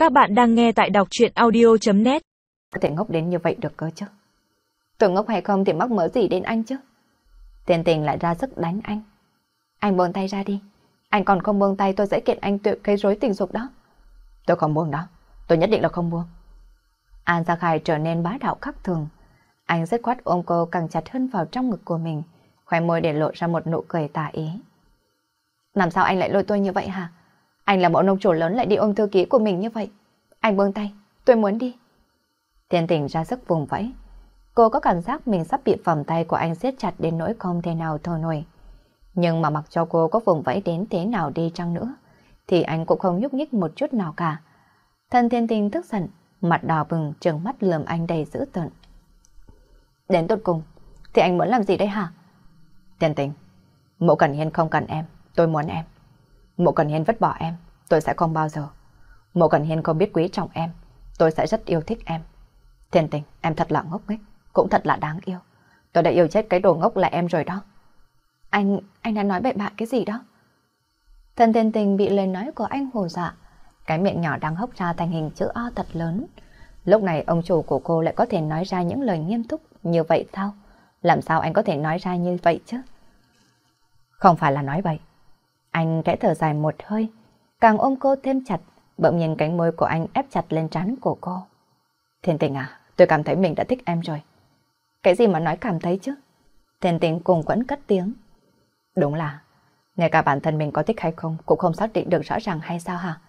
Các bạn đang nghe tại đọc truyện audio.net. Có thể ngốc đến như vậy được cơ chứ? Tôi ngốc hay không thì mắc mớ gì đến anh chứ? Tiền Tình lại ra sức đánh anh. Anh buông tay ra đi. Anh còn không buông tay tôi sẽ kiện anh tội gây rối tình dục đó. Tôi không buông đó. Tôi nhất định là không buông. An Gia Khải trở nên bá đạo khác thường. Anh dứt khoát ôm cô càng chặt hơn vào trong ngực của mình, khóe môi để lộ ra một nụ cười tà ý. Làm sao anh lại lôi tôi như vậy hả? Anh là một ông chủ lớn lại đi ôm thư ký của mình như vậy. Anh buông tay, tôi muốn đi. Tiền Tình ra sức vùng vẫy. Cô có cảm giác mình sắp bị vòng tay của anh siết chặt đến nỗi không thể nào thở nổi. Nhưng mà mặc cho cô có vùng vẫy đến thế nào đi chăng nữa, thì anh cũng không nhúc nhích một chút nào cả. Thân Tiền Tình tức giận, mặt đỏ bừng trừng mắt lườm anh đầy dữ tợn. Đến tột cùng, thì anh muốn làm gì đây hả? Tiền Tình, Mộ Cẩn Hiên không cần em, tôi muốn em. Mộ Cẩn Hiên vứt bỏ em, tôi sẽ không bao giờ. Mộ Cẩn Hiên không biết quý trọng em, tôi sẽ rất yêu thích em. Tiền Tình, em thật là ngốc nghếch, cũng thật là đáng yêu. Tôi đã yêu chết cái đồ ngốc là em rồi đó. Anh đã nói bậy bạ cái gì đó? Thân Tiền Tình bị lời nói của anh hù dọa, cái miệng nhỏ đang hốc ra thành hình chữ O thật lớn. Lúc này ông chủ của cô lại có thể nói ra những lời nghiêm túc như vậy sao? Làm sao anh có thể nói ra như vậy chứ? Không phải là nói bậy. Anh khẽ thở dài một hơi, càng ôm cô thêm chặt, bỗng nhiên cánh môi của anh ép chặt lên trán của cô. Tiền Tình à, tôi cảm thấy mình đã thích em rồi. Cái gì mà nói cảm thấy chứ? Tiền Tình cùng quẫn cất tiếng. Đúng là, ngay cả bản thân mình có thích hay không cũng không xác định được rõ ràng hay sao hả?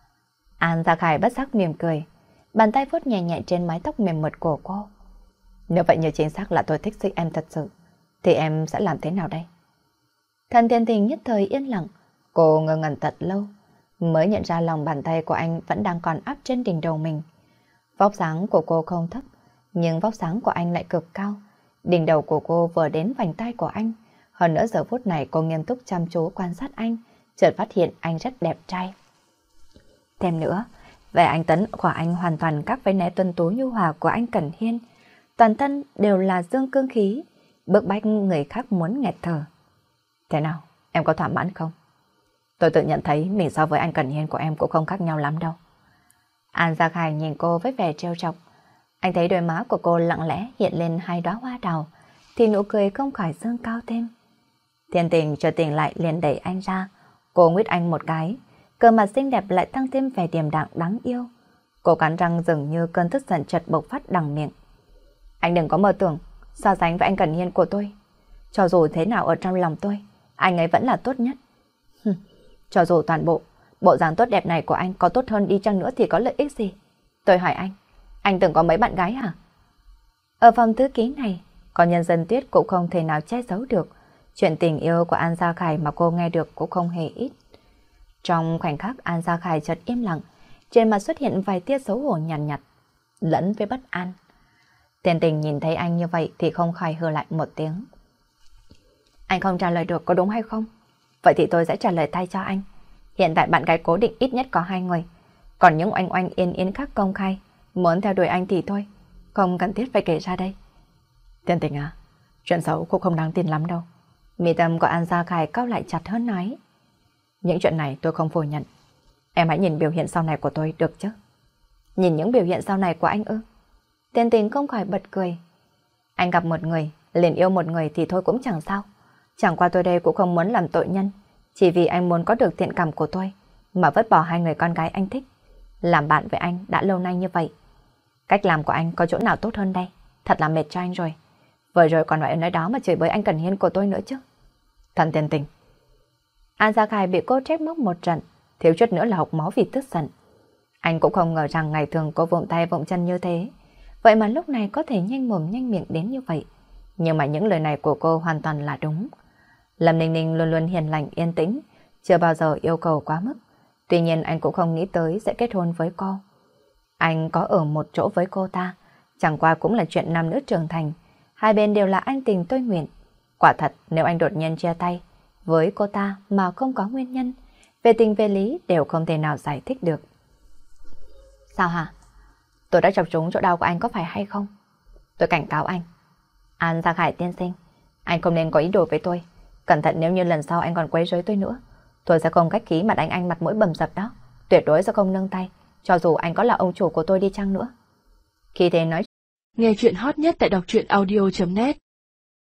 An Gia Khải bất giác mỉm cười, bàn tay vuốt nhẹ nhẹ trên mái tóc mềm mượt của cô. Nếu vậy như chính xác là tôi thích em thật sự, thì em sẽ làm thế nào đây? Thần Tiền Tình nhất thời yên lặng, cô ngơ ngẩn thật lâu, mới nhận ra lòng bàn tay của anh vẫn đang còn áp trên đỉnh đầu mình. Vóc dáng của cô không thấp, nhưng vóc dáng của anh lại cực cao. Đỉnh đầu của cô vừa đến vành tay của anh. Hơn nữa giờ phút này cô nghiêm túc chăm chú quan sát anh, chợt phát hiện anh rất đẹp trai. Thêm nữa, vẻ anh Tấn của anh hoàn toàn khác với nét tuấn tú nhu hòa của anh Cẩn Hiên. Toàn thân đều là dương cương khí, bức bách người khác muốn nghẹt thở. Thế nào, em có thỏa mãn không? Tôi tự nhận thấy mình so với anh Cẩn Hiên của em cũng không khác nhau lắm đâu. An Gia Khải nhìn cô với vẻ trêu chọc. Anh thấy đôi má của cô lặng lẽ hiện lên hai đóa hoa đào, thì nụ cười không khỏi dâng cao thêm. Tiền Tình chợt tỉnh lại liền đẩy anh ra. Cô nguyết anh một cái, cơ mặt xinh đẹp lại tăng thêm vẻ điềm đạm đáng yêu. Cô cắn răng dường như cơn tức giận chợt bộc phát đằng miệng. Anh đừng có mơ tưởng so sánh với anh Cẩn Hiên của tôi. Cho dù thế nào ở trong lòng tôi, anh ấy vẫn là tốt nhất. Cho dù toàn bộ dáng tốt đẹp này của anh có tốt hơn đi chăng nữa thì có lợi ích gì? Tôi hỏi anh từng có mấy bạn gái hả? Ở phòng thư ký này, có nhân dân Tuyết cũng không thể nào che giấu được. Chuyện tình yêu của An Gia Khải mà cô nghe được cũng không hề ít. Trong khoảnh khắc An Gia Khải chợt im lặng, trên mặt xuất hiện vài tia xấu hổ nhàn nhạt, lẫn với bất an. Tiền Tình nhìn thấy anh như vậy thì không khỏi hừ lại một tiếng. Anh không trả lời được có đúng hay không? Vậy thì tôi sẽ trả lời thay cho anh. Hiện tại bạn gái cố định ít nhất có 2 người. Còn những oanh oanh yên yên khác công khai, muốn theo đuổi anh thì thôi, không cần thiết phải kể ra đây. Tiền Tình à, chuyện xấu cũng không đáng tin lắm đâu. Mí tâm của An Gia Khải cau lại chặt hơn nói. Những chuyện này tôi không phủ nhận. Em hãy nhìn biểu hiện sau này của tôi được chứ? Nhìn những biểu hiện sau này của anh ư? Tiền Tình không khỏi bật cười. Anh gặp một người, liền yêu một người thì thôi cũng chẳng sao. Chẳng qua tôi đây cũng không muốn làm tội nhân, chỉ vì anh muốn có được thiện cảm của tôi mà vứt bỏ 2 người con gái anh thích. Làm bạn với anh đã lâu nay như vậy, cách làm của anh có chỗ nào tốt hơn đây? Thật là mệt cho anh rồi. Vừa rồi còn nói đó mà chửi bới anh Cẩn Hiên của tôi nữa chứ. Thần Tiền Tình. An Gia Khải bị cô trách móc một trận, thiếu chút nữa là hộc máu vì tức giận. Anh cũng không ngờ rằng ngày thường cô vụng tay vụng chân như thế, vậy mà lúc này có thể nhanh mồm nhanh miệng đến như vậy. Nhưng mà những lời này của cô hoàn toàn là đúng. Lâm Ninh Ninh luôn luôn hiền lành yên tĩnh, chưa bao giờ yêu cầu quá mức. Tuy nhiên anh cũng không nghĩ tới sẽ kết hôn với cô. Anh có ở một chỗ với cô ta, chẳng qua cũng là chuyện nam nữ trưởng thành. Hai bên đều là anh tình tôi nguyện. Quả thật nếu anh đột nhiên chia tay với cô ta mà không có nguyên nhân, về tình về lý đều không thể nào giải thích được. Sao hả? Tôi đã chọc trúng chỗ đau của anh có phải hay không? Tôi cảnh cáo anh. An Gia Khải tiên sinh, anh không nên có ý đồ với tôi. Cẩn thận nếu như lần sau anh còn quấy rối tôi nữa, tôi sẽ không khách khí mà đánh anh mặt mũi bầm dập đó. Tuyệt đối sẽ không nương tay cho dù anh có là ông chủ của tôi đi chăng nữa. Khi thế nói, nghe chuyện hot nhất tại đọc truyện audio.net